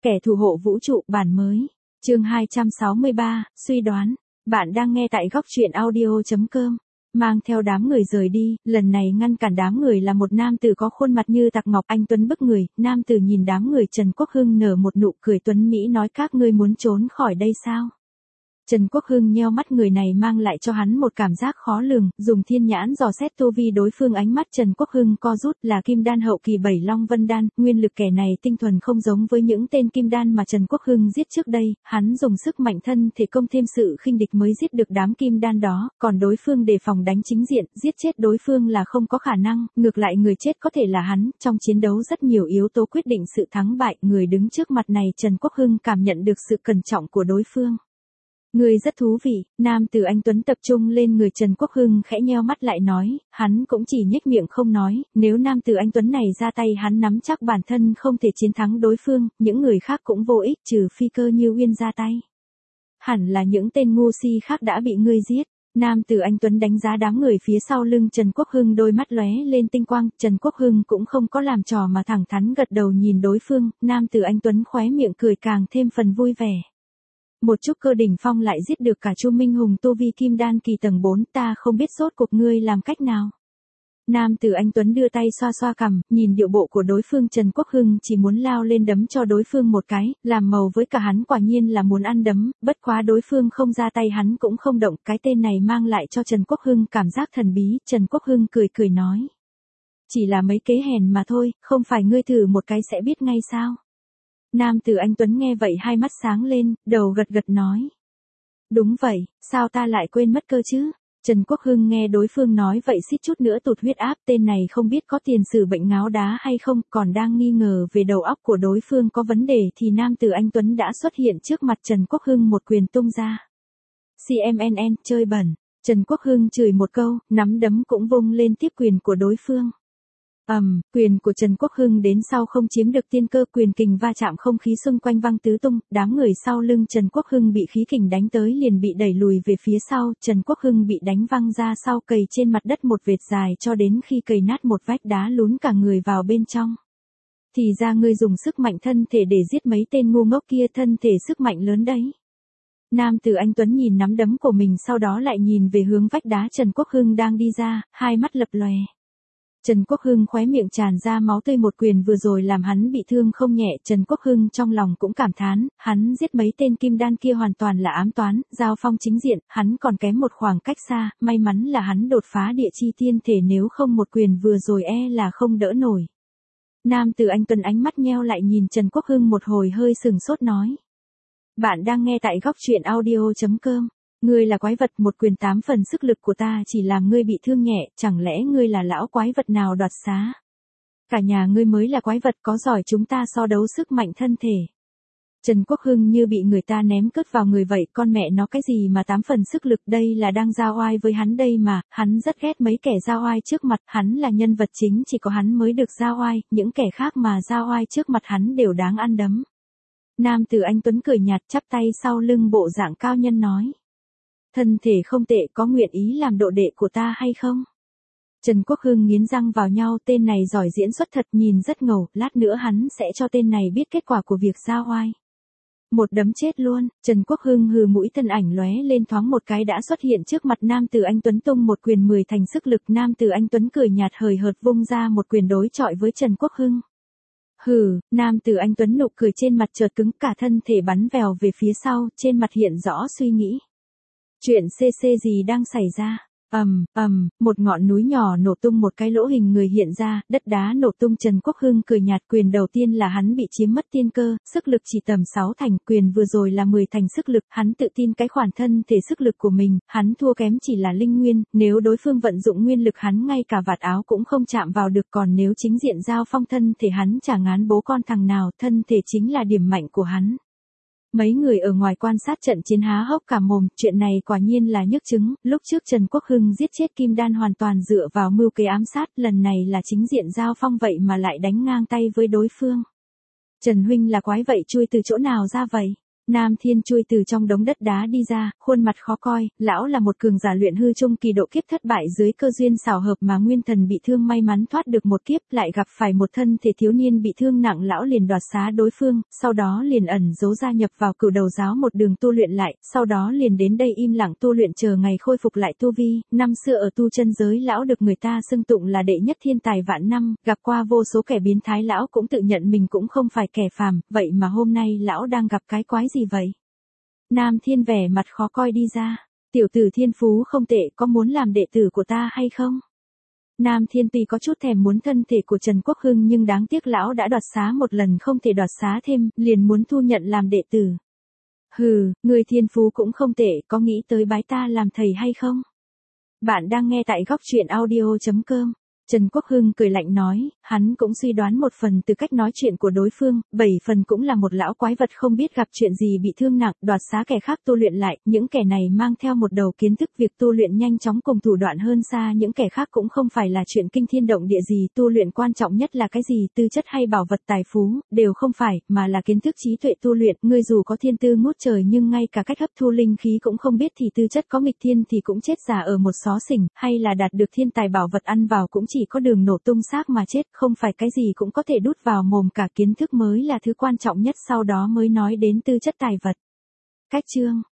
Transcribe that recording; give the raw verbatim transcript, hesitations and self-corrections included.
Kẻ thù hộ vũ trụ bản mới. Chương hai trăm sáu mươi ba, suy đoán. Bạn đang nghe tại góc truyện audio chấm com. Mang theo đám người rời đi, lần này ngăn cản đám người là một nam tử có khuôn mặt như tạc ngọc anh tuấn bức người. Nam tử nhìn đám người Trần Quốc Hưng nở một nụ cười tuấn mỹ nói các ngươi muốn trốn khỏi đây sao? Trần Quốc Hưng nheo mắt, người này mang lại cho hắn một cảm giác khó lường, dùng thiên nhãn dò xét tu vi đối phương, ánh mắt Trần Quốc Hưng co rút, là kim đan hậu kỳ bảy long vân đan, nguyên lực kẻ này tinh thuần không giống với những tên kim đan mà Trần Quốc Hưng giết trước đây, hắn dùng sức mạnh thân thể công thêm sự khinh địch mới giết được đám kim đan đó, còn đối phương đề phòng đánh chính diện, giết chết đối phương là không có khả năng, ngược lại người chết có thể là hắn, trong chiến đấu rất nhiều yếu tố quyết định sự thắng bại, người đứng trước mặt này Trần Quốc Hưng cảm nhận được sự cẩn trọng của đối phương. Người rất thú vị, nam tử anh tuấn tập trung lên người Trần Quốc Hưng khẽ nheo mắt lại nói, hắn cũng chỉ nhếch miệng không nói, nếu nam tử anh tuấn này ra tay hắn nắm chắc bản thân không thể chiến thắng đối phương, những người khác cũng vô ích trừ phi Cơ Như Uyên ra tay. Hẳn là những tên ngu si khác đã bị ngươi giết. Nam tử anh tuấn đánh giá đám người phía sau lưng Trần Quốc Hưng, đôi mắt lóe lên tinh quang, Trần Quốc Hưng cũng không có làm trò mà thẳng thắn gật đầu nhìn đối phương, nam tử anh tuấn khóe miệng cười càng thêm phần vui vẻ. Một chút cơ đỉnh phong lại giết được cả Chu Minh Hùng tu vi kim đan kỳ tầng bốn, ta không biết rốt cuộc ngươi làm cách nào. Nam tử anh tuấn đưa tay xoa xoa cằm, nhìn điệu bộ của đối phương, Trần Quốc Hưng chỉ muốn lao lên đấm cho đối phương một cái, làm màu với cả hắn quả nhiên là muốn ăn đấm, bất quá đối phương không ra tay hắn cũng không động, cái tên này mang lại cho Trần Quốc Hưng cảm giác thần bí, Trần Quốc Hưng cười cười nói. Chỉ là mấy kế hèn mà thôi, không phải ngươi thử một cái sẽ biết ngay sao. Nam tử anh tuấn nghe vậy hai mắt sáng lên, đầu gật gật nói. Đúng vậy, sao ta lại quên mất cơ chứ? Trần Quốc Hưng nghe đối phương nói vậy suýt chút nữa tụt huyết áp, tên này không biết có tiền sử bệnh ngáo đá hay không, còn đang nghi ngờ về đầu óc của đối phương có vấn đề thì nam tử anh tuấn đã xuất hiện trước mặt Trần Quốc Hưng một quyền tung ra. xê em en en, chơi bẩn. Trần Quốc Hưng chửi một câu, nắm đấm cũng vung lên tiếp quyền của đối phương. ầm, um, quyền của Trần Quốc Hưng đến sau không chiếm được tiên cơ, quyền kình va chạm không khí xung quanh văng tứ tung, đám người sau lưng Trần Quốc Hưng bị khí kình đánh tới liền bị đẩy lùi về phía sau, Trần Quốc Hưng bị đánh văng ra sau, cầy trên mặt đất một vệt dài cho đến khi cầy nát một vách đá lún cả người vào bên trong. Thì ra ngươi dùng sức mạnh thân thể để giết mấy tên ngu ngốc kia, thân thể sức mạnh lớn đấy. Nam tử anh tuấn nhìn nắm đấm của mình sau đó lại nhìn về hướng vách đá Trần Quốc Hưng đang đi ra, hai mắt lập lòe. Trần Quốc Hưng khóe miệng tràn ra máu tươi, một quyền vừa rồi làm hắn bị thương không nhẹ, Trần Quốc Hưng trong lòng cũng cảm thán, hắn giết mấy tên kim đan kia hoàn toàn là ám toán, giao phong chính diện, hắn còn kém một khoảng cách xa, may mắn là hắn đột phá địa chi tiên thể, nếu không một quyền vừa rồi e là không đỡ nổi. Nam tử anh tuấn ánh mắt nheo lại nhìn Trần Quốc Hưng một hồi hơi sừng sốt nói. Bạn đang nghe tại góc truyện audio chấm com. Ngươi là quái vật, một quyền tám phần sức lực của ta chỉ làm ngươi bị thương nhẹ, chẳng lẽ ngươi là lão quái vật nào đoạt xá? Cả nhà ngươi mới là quái vật, có giỏi chúng ta so đấu sức mạnh thân thể. Trần Quốc Hưng như bị người ta ném cớt vào người vậy, con mẹ nó cái gì mà tám phần sức lực, đây là đang giao oai với hắn đây mà, hắn rất ghét mấy kẻ giao oai trước mặt, hắn là nhân vật chính, chỉ có hắn mới được giao oai, những kẻ khác mà giao oai trước mặt hắn đều đáng ăn đấm. Nam tử anh tuấn cười nhạt, chắp tay sau lưng bộ dạng cao nhân nói. Thân thể không tệ, có nguyện ý làm độ đệ của ta hay không? Trần Quốc Hưng nghiến răng vào nhau, tên này giỏi diễn xuất thật, nhìn rất ngầu, lát nữa hắn sẽ cho tên này biết kết quả của việc giao oai. Một đấm chết luôn, Trần Quốc Hưng hừ mũi, thân ảnh lóe lên thoáng một cái đã xuất hiện trước mặt nam tử anh tuấn, tung một quyền mười thành sức lực, nam tử anh tuấn cười nhạt hời hợt vung ra một quyền đối chọi với Trần Quốc Hưng. Hừ, nam tử anh tuấn nụ cười trên mặt chợt cứng, cả thân thể bắn vèo về phía sau, trên mặt hiện rõ suy nghĩ. Chuyện xê xê gì đang xảy ra? Ầm, ầm, một ngọn núi nhỏ nổ tung, một cái lỗ hình người hiện ra, đất đá nổ tung, Trần Quốc Hưng cười nhạt, quyền đầu tiên là hắn bị chiếm mất tiên cơ, sức lực chỉ tầm sáu thành, quyền vừa rồi là mười thành sức lực, hắn tự tin cái khoản thân thể sức lực của mình, hắn thua kém chỉ là linh nguyên, nếu đối phương vận dụng nguyên lực hắn ngay cả vạt áo cũng không chạm vào được, còn nếu chính diện giao phong thân thể hắn chả ngán bố con thằng nào, thân thể chính là điểm mạnh của hắn. Mấy người ở ngoài quan sát trận chiến há hốc cả mồm, chuyện này quả nhiên là nhức chứng, lúc trước Trần Quốc Hưng giết chết Kim Đan hoàn toàn dựa vào mưu kế ám sát, lần này là chính diện giao phong vậy mà lại đánh ngang tay với đối phương. Trần huynh là quái vậy chui từ chỗ nào ra vậy? Nam Thiên chui từ trong đống đất đá đi ra, khuôn mặt khó coi, lão là một cường giả luyện hư trung kỳ độ kiếp thất bại dưới cơ duyên xảo hợp mà nguyên thần bị thương may mắn thoát được một kiếp, lại gặp phải một thân thể thiếu niên bị thương nặng, lão liền đoạt xá đối phương, sau đó liền ẩn giấu gia nhập vào Cửu Đầu giáo một đường tu luyện lại, sau đó liền đến đây im lặng tu luyện chờ ngày khôi phục lại tu vi. Năm xưa ở tu chân giới lão được người ta xưng tụng là đệ nhất thiên tài vạn năm, gặp qua vô số kẻ biến thái, lão cũng tự nhận mình cũng không phải kẻ phàm, vậy mà hôm nay lão đang gặp cái quái gì vậy? Nam Thiên vẻ mặt khó coi đi ra. Tiểu tử thiên phú không tệ, có muốn làm đệ tử của ta hay không? Nam Thiên tuy có chút thèm muốn thân thể của Trần Quốc Hưng nhưng đáng tiếc lão đã đoạt xá một lần không thể đoạt xá thêm, liền muốn thu nhận làm đệ tử. Hừ, người thiên phú cũng không tệ, có nghĩ tới bái ta làm thầy hay không? Bạn đang nghe tại góc truyện audio chấm com. Trần Quốc Hưng cười lạnh nói, hắn cũng suy đoán một phần từ cách nói chuyện của đối phương, bảy phần cũng là một lão quái vật không biết gặp chuyện gì bị thương nặng, đoạt xá kẻ khác tu luyện lại, những kẻ này mang theo một đầu kiến thức việc tu luyện nhanh chóng cùng thủ đoạn hơn xa những kẻ khác cũng không phải là chuyện kinh thiên động địa gì, tu luyện quan trọng nhất là cái gì, tư chất hay bảo vật tài phú, đều không phải, mà là kiến thức trí tuệ tu luyện, ngươi dù có thiên tư ngút trời nhưng ngay cả cách hấp thu linh khí cũng không biết thì tư chất có nghịch thiên thì cũng chết già ở một xó xỉnh, hay là đạt được thiên tài bảo vật ăn vào cũng chỉ có đường nổ tung xác mà chết, không phải cái gì cũng có thể đút vào mồm, cả kiến thức mới là thứ quan trọng nhất, sau đó mới nói đến tư chất tài vật. Cách chương